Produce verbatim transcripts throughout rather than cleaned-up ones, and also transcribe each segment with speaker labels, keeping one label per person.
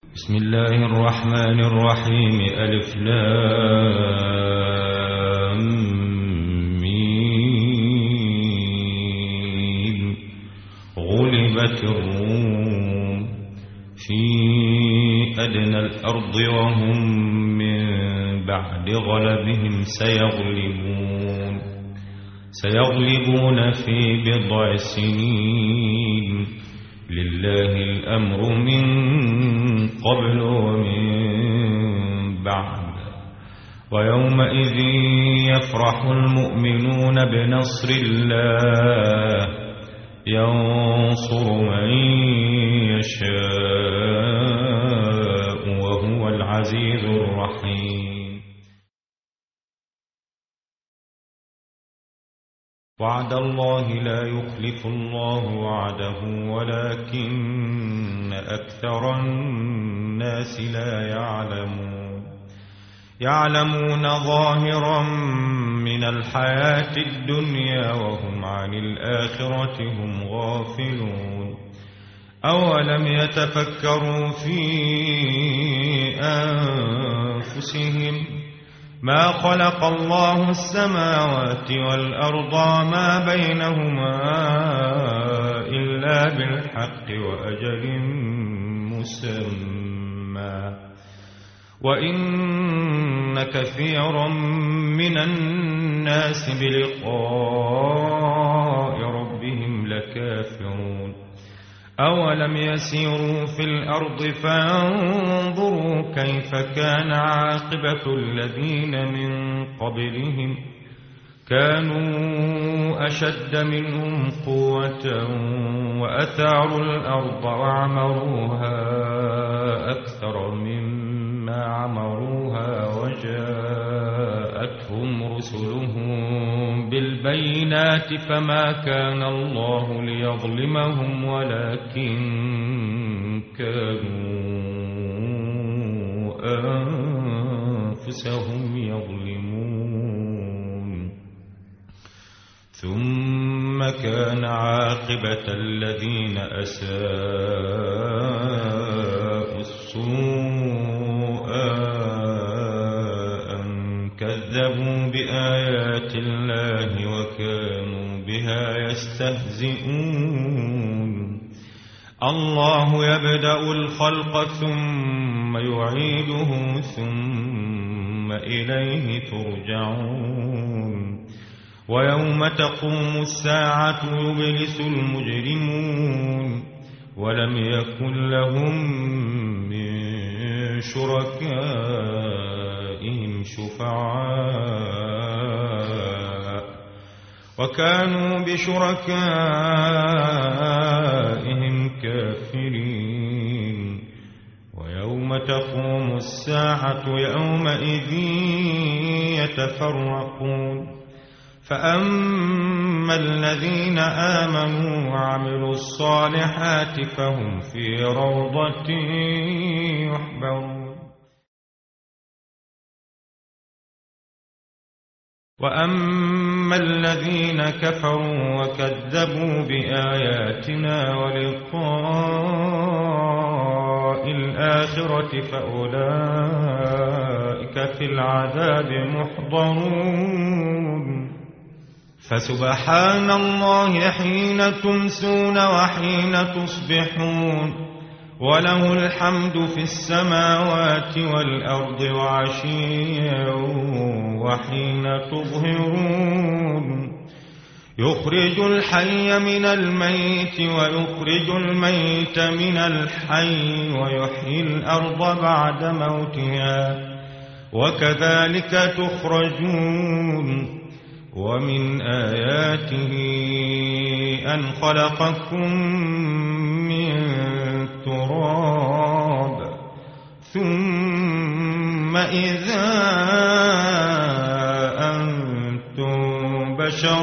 Speaker 1: بسم الله الرحمن الرحيم. ألف لام ميم. غلبت الروم في أدنى الأرض وهم من بعد غلبهم سيغلبون سيغلبون في بضع سنين. لله الأمر من قبل ومن بعد. ويومئذ يفرح المؤمنون بنصر الله ينصر من يشاء وهو العزيز الرحيم. وعد الله لا يخلف الله وعده ولكن أكثر الناس لا يعلمون. يعلمون ظاهرا من الحياة الدنيا وهم عن الآخرة هم غافلون. أولم يتفكروا في أنفسهم ما خلق الله السماوات والأرض وما بينهما إلا بالحق وأجل مسمى وإن كثيرا من الناس بلقاء ربهم لكافرون. أولم يسيروا في الأرض فانظروا كيف كان عاقبة الذين من قبلهم كانوا أشد منهم قوة وأثاروا الأرض وعمروها أكثر مما عمروها وجاءتهم رسلهم بالبينات فما كان الله ليظلمهم ولكن كانوا أنفسهم يظلمون. ثم كان عاقبة الذين أساءوا السوء أن كذبوا بآيات الله وكانوا بها يستهزئون. الله يبدأ الخلق ثم يعيده ثم إليه ترجعون. ويوم تقوم الساعة يبلس المجرمون ولم يكن لهم من شركائهم شفعاء وكانوا بشركائهم كافرين. ويوم تقوم الساعة يومئذ يتفرقون فأما الذين آمنوا وعملوا الصالحات فهم في روضة يحبرون. وأما الذين كفروا وكذبوا بآياتنا ولقاء الآخرة فأولئك في العذاب محضرون. فسبحان الله حين تمسون وحين تصبحون وله الحمد في السماوات والأرض وعشيا وحين تظهرون. يخرج الحي من الميت ويخرج الميت من الحي ويحيي الأرض بعد موتها وكذلك تخرجون. ومن آياته أن خلقكم من تراب ثم إذا أنتم بشر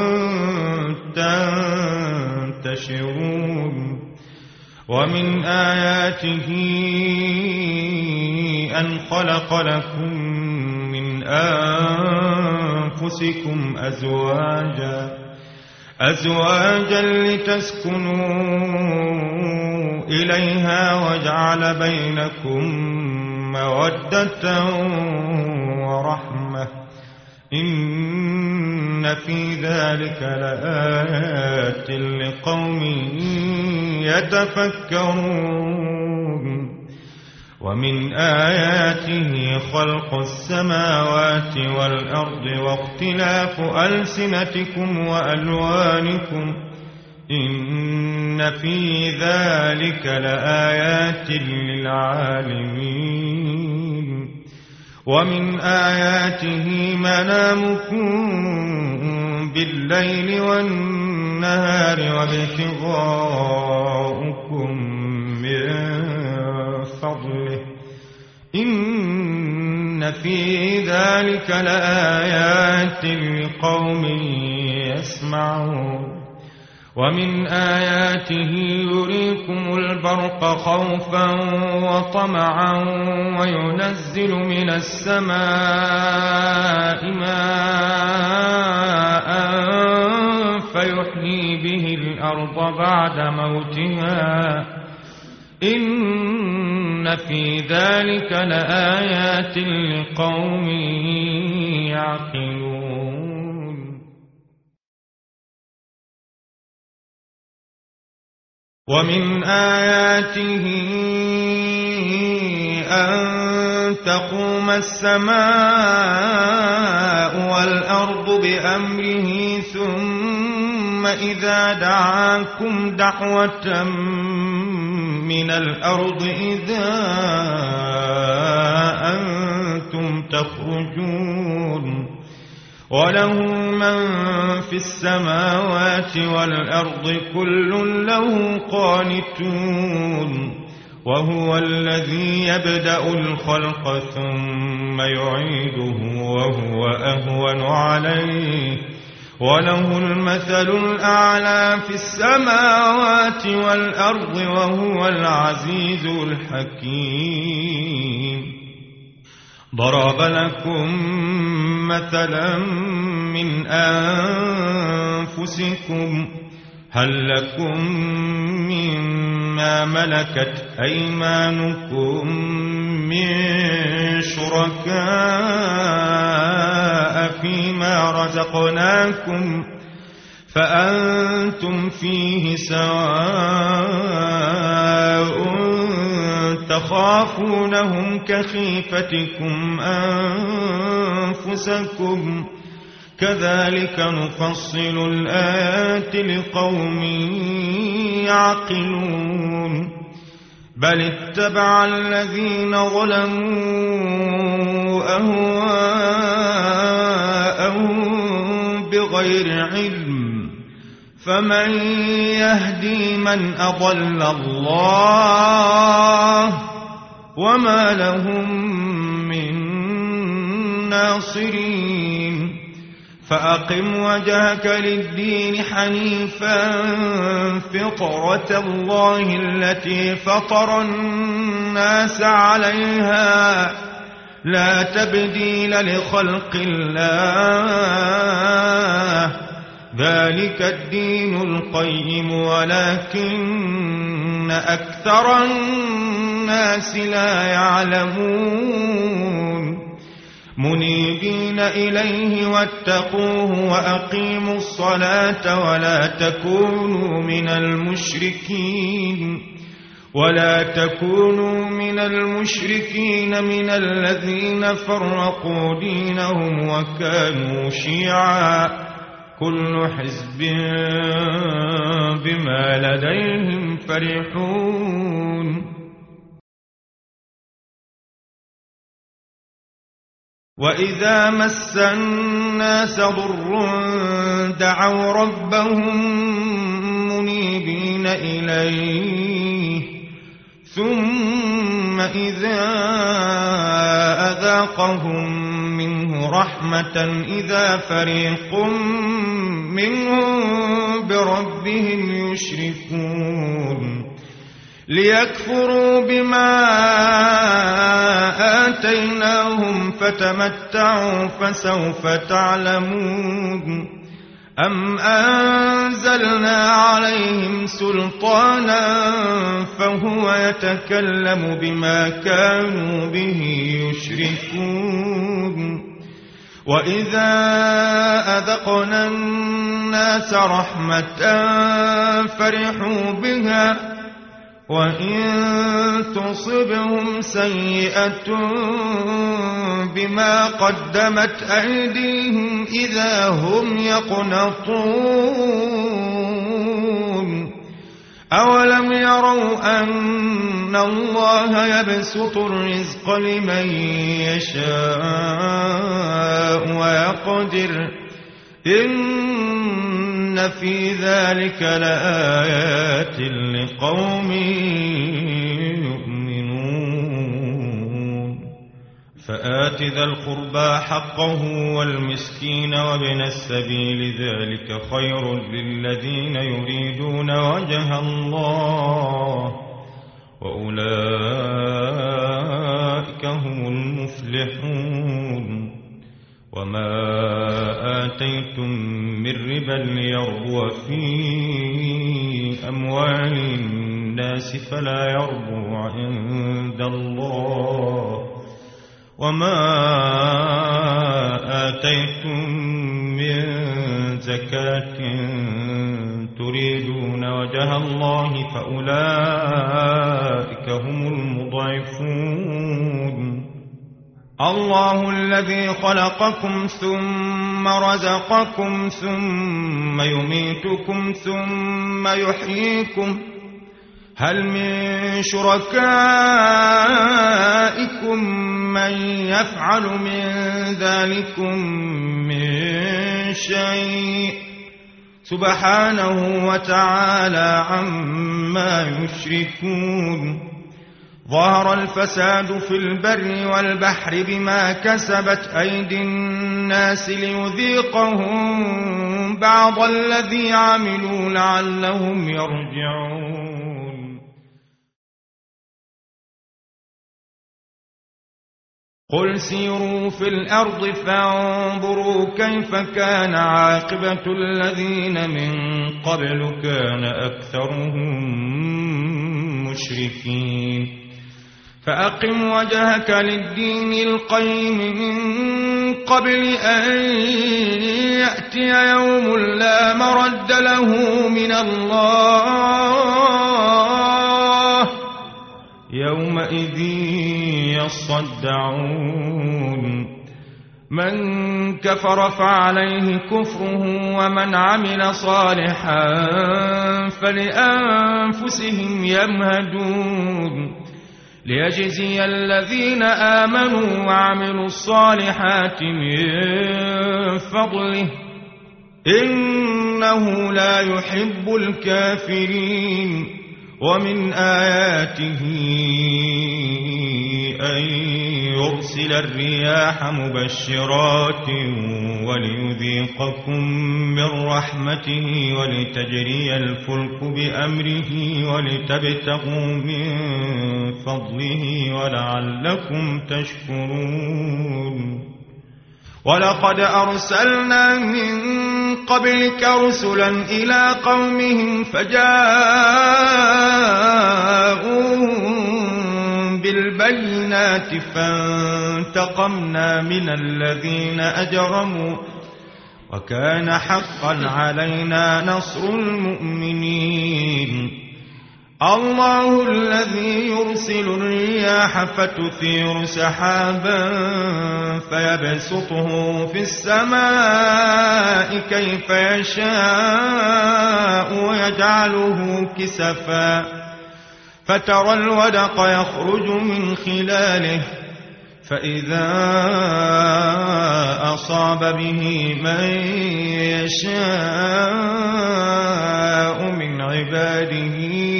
Speaker 1: تنتشرون. ومن آياته أن خلق لكم من أنفسكم أزواجا أزواجا لتسكنوا إليها وجعل بينكم مودة ورحمة إن في ذلك لآيات لقوم يتفكرون ومن آياته خلق السماوات والأرض واختلاف ألسنتكم وألوانكم إن في ذلك لآيات للعالمين ومن آياته منامكم بالليل والنهار وابتغاؤكم من فضله إن في ذلك لآيات لقوم يسمعون ومن آياته يريكم البرق خوفا وطمعا وينزل من السماء ماء فيحيي به الأرض بعد موتها إن في ذلك لآيات لقوم يعقلون ومن آياته أن تقوم السماء والأرض بأمره ثم إذا دعاكم دعوة من الأرض إذا أنتم تخرجون وله من في السماوات والأرض كل له قانتون وهو الذي يبدأ الخلق ثم يعيده وهو أهون عليه وله المثل الأعلى في السماوات والأرض وهو العزيز الحكيم ضرب لكم مثلا من أنفسكم هل لكم مما ملكت أيمانكم من شركاء فيما رزقناكم فأنتم فيه سواء تخافونهم كخيفتكم أنفسكم كذلك نفصل الآيات لقوم يعقلون بل اتبع الذين ظلموا أهواءهم بغير علم فمن يهدي من أضل الله وما لهم من ناصرين فأقم وجهك للدين حنيفا فطرة الله التي فطر الناس عليها لا تبديل لخلق الله ذلك الدين القيم ولكن أكثر الناس لا يعلمون منيبين إليه واتقوه وأقيموا الصلاة ولا تكونوا من المشركين ولا تكونوا من المشركين من الذين فرقوا دينهم وكانوا شيعا كل حزب بما لديهم فرحون وإذا مس الناس ضر دعوا ربهم منيبين إليه ثم إذا أذاقهم منه رحمة إذا فريق منهم بربهم يشركون ليكفروا بما آتيناهم فتمتعوا فسوف تعلمون
Speaker 2: أم أنزلنا عليهم سلطانا فهو يتكلم بما كانوا به يشركون وإذا أذقنا الناس رحمة فرحوا بها وإن تصبهم سيئة بما قدمت أيديهم إذا هم يقنطون أولم يروا أن الله يبسط الرزق لمن يشاء ويقدر إن في ذلك لآيات لقوم يؤمنون فآت ذا القربى حقه والمسكين وابن السبيل ذلك خير للذين يريدون وجه الله وأولئك هم المفلحون وما آتيتم من ربا ليربو في أموال الناس فلا يربو عند الله وما آتيتم من زكاة تريدون وجه الله فأولئك هم المضعفون الله الذي خلقكم ثم رزقكم ثم يميتكم ثم يحييكم هل من شركائكم من يفعل من ذلكم من شيء سبحانه وتعالى عما يشركون ظهر الفساد في البر والبحر بما كسبت أيدي الناس ليذيقهم بعض الذي عملوا لعلهم يرجعون قل سيروا في الأرض فانظروا كيف كان عاقبة الذين من قبل كان أكثرهم مشركين فأقم وجهك للدين القيم من قبل أن يأتي يوم لا مرد له من الله يومئذ يصدعون من كفر فعليه كفره ومن عمل صالحا فلأنفسهم يمهدون ليجزي الذين آمنوا وعملوا الصالحات من فضله إنه لا يحب الكافرين ومن آياته أن يرسل الرياح مبشرات وليذيقكم من رحمته ولتجري الفلك بأمره ولتبتغوا من فضله ولعلكم تشكرون ولقد أرسلنا من قبلك رسلا إلى قومهم فجاءوهم بالبينات فانتقمنا من الذين أجرموا وكان حقا علينا نصر المؤمنين الله الذي يرسل الرياح فتثير سحابا فيبسطه في السماء كيف يشاء ويجعله كسفا فترى الودق يخرج من خلاله فإذا أصاب به من يشاء من عباده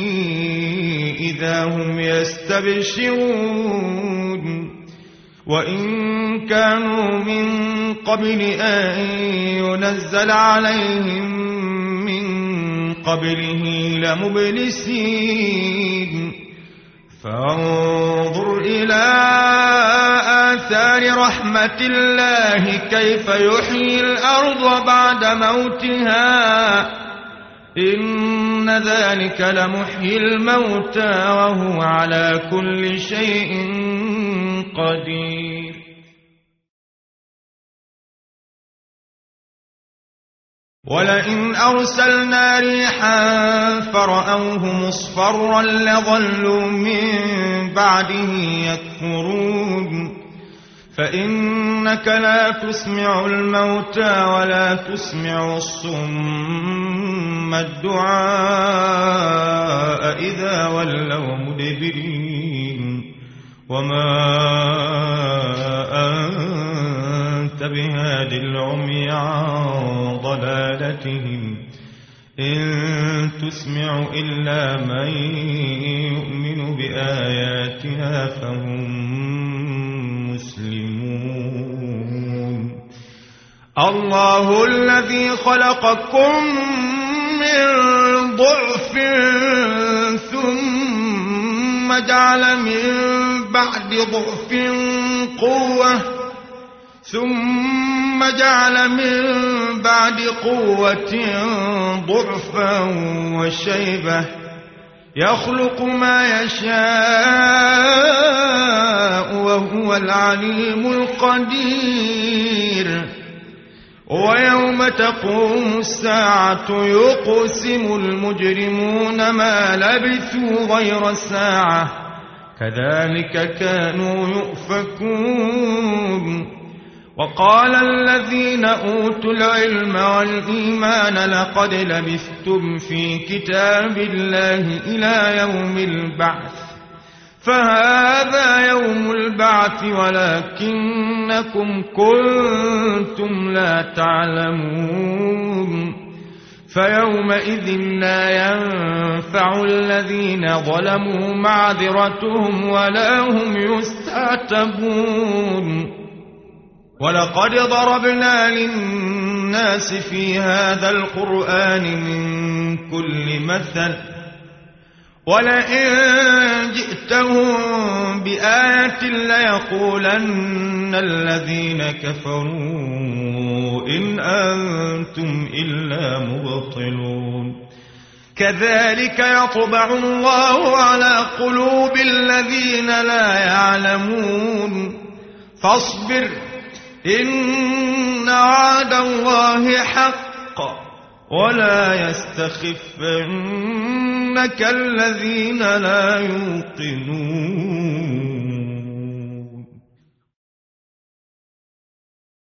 Speaker 2: إذا هم يستبشرون وإن كانوا من قبل أن ينزل عليهم من قبله لمبلسين فانظر إلى آثار لرحمة الله كيف يحيي الأرض بعد موتها إن ذلك لمحيي الموتى وهو على كل شيء قدير. ولئن أرسلنا ريحا فرأوه مصفرا لظلوا من بعده يكفرون فإنك لا تسمع الموتى ولا تسمع الصم الدعاء إذا ولوا مدبرين وما أنت بهاد العمي عن ضلالتهم إن تسمع إلا من يؤمن بآياتنا فهم مسلمون. الله الذي خلقكم من ضعف ثم جعل من بعد ضعف قوة ثم جعل من بعد قوة ضعفا وشيبة يخلق ما يشاء وهو العليم القدير. ويوم تقوم الساعة يقسم المجرمون ما لبثوا غير ساعة كذلك كانوا يؤفكون. وقال الذين أوتوا العلم والإيمان لقد لبثتم في كتاب الله إلى يوم البعث فهذا يوم البعث ولكنكم كنتم لا تعلمون. فيومئذ لا ينفع الذين ظلموا معذرتهم ولا هم يستعتبون. ولقد ضربنا للناس في هذا القرآن من كل مثل ولئن جئتهم بآية ليقولن الذين كفروا إن أنتم إلا مبطلون. كذلك يطبع الله على قلوب الذين لا يعلمون. فاصبر إن وعد الله حق ولا يستخفنك الذين لا يوقنون.